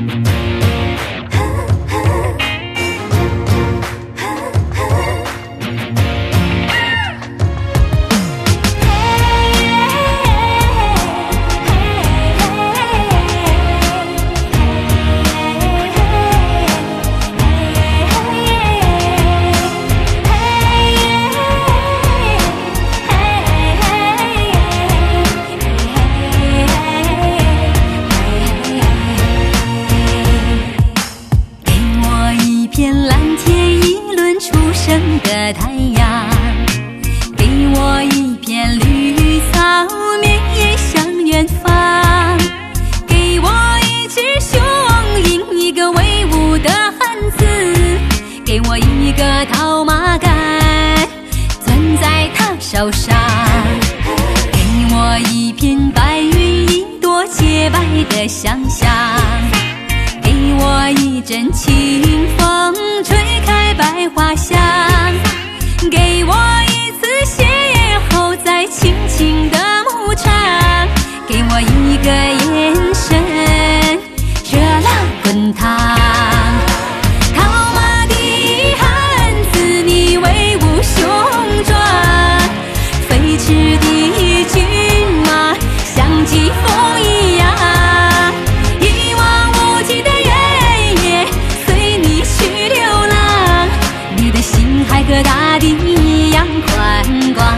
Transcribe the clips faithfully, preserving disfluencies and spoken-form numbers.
的太阳，给我一片绿草绵延向远方，给我一只雄鹰，一个威武的汉子，给我一个套马杆，攥在他手上，给我一片白云，一朵洁白的想象，给我一阵清风吹开百花香，给我一次邂逅在青青的牧场，给我一个眼神热浪滚烫。套马的汉子，你威武雄壮，飞驰的骏马像疾风一样，一望无际的原野随你去流浪，你的心海和大地一样宽广。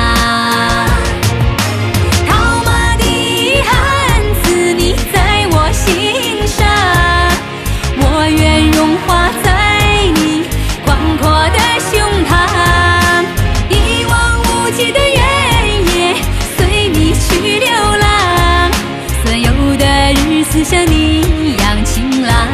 套马的汉子，你在我心上，我愿融化在你广阔的胸膛，一望无际的原野随你去流浪，所有的日子像你一样晴朗。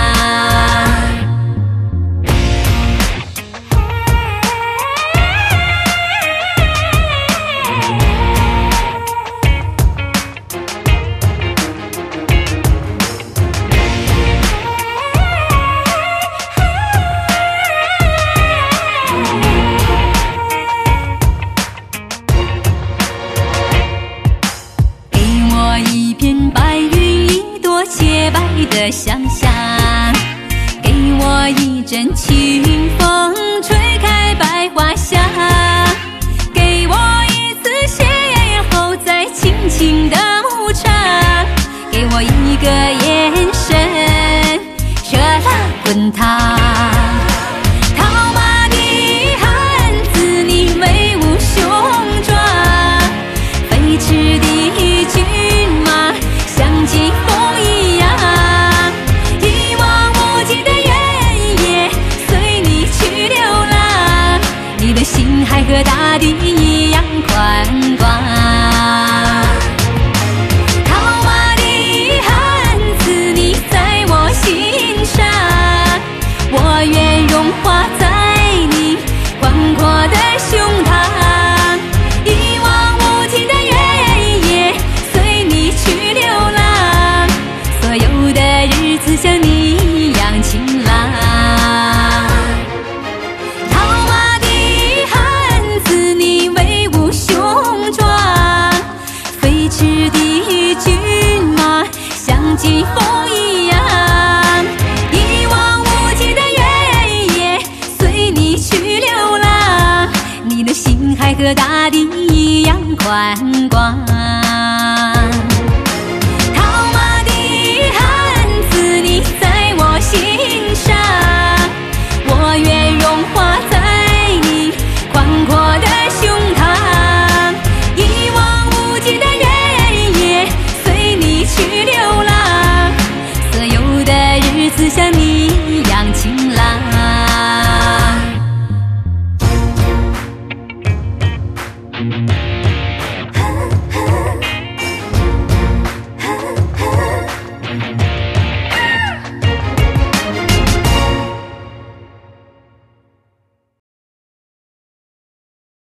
洁白的想象，给我一阵清风吹开百花香，给我一次邂逅在青青的牧场，给我一个眼神热浪滚烫。套马的汉子，你威武雄壮，飞驰的骏马像疾风一样，一望无际的原野随你去流浪，你的心海和大地一样宽广。套马的汉子，你在我心上，我愿融化在你广阔的胸膛，一望无际的原野随你去流浪，所有的日子像你一样晴朗。套马的汉子，你威武雄壮，飞驰的骏马像疾风一样，一望无际的原野随你去流浪，你的心海和大地一样宽广。我愿融化在你广阔的胸膛，一望无际的原野随你去流浪，所有的日子像你一样晴朗。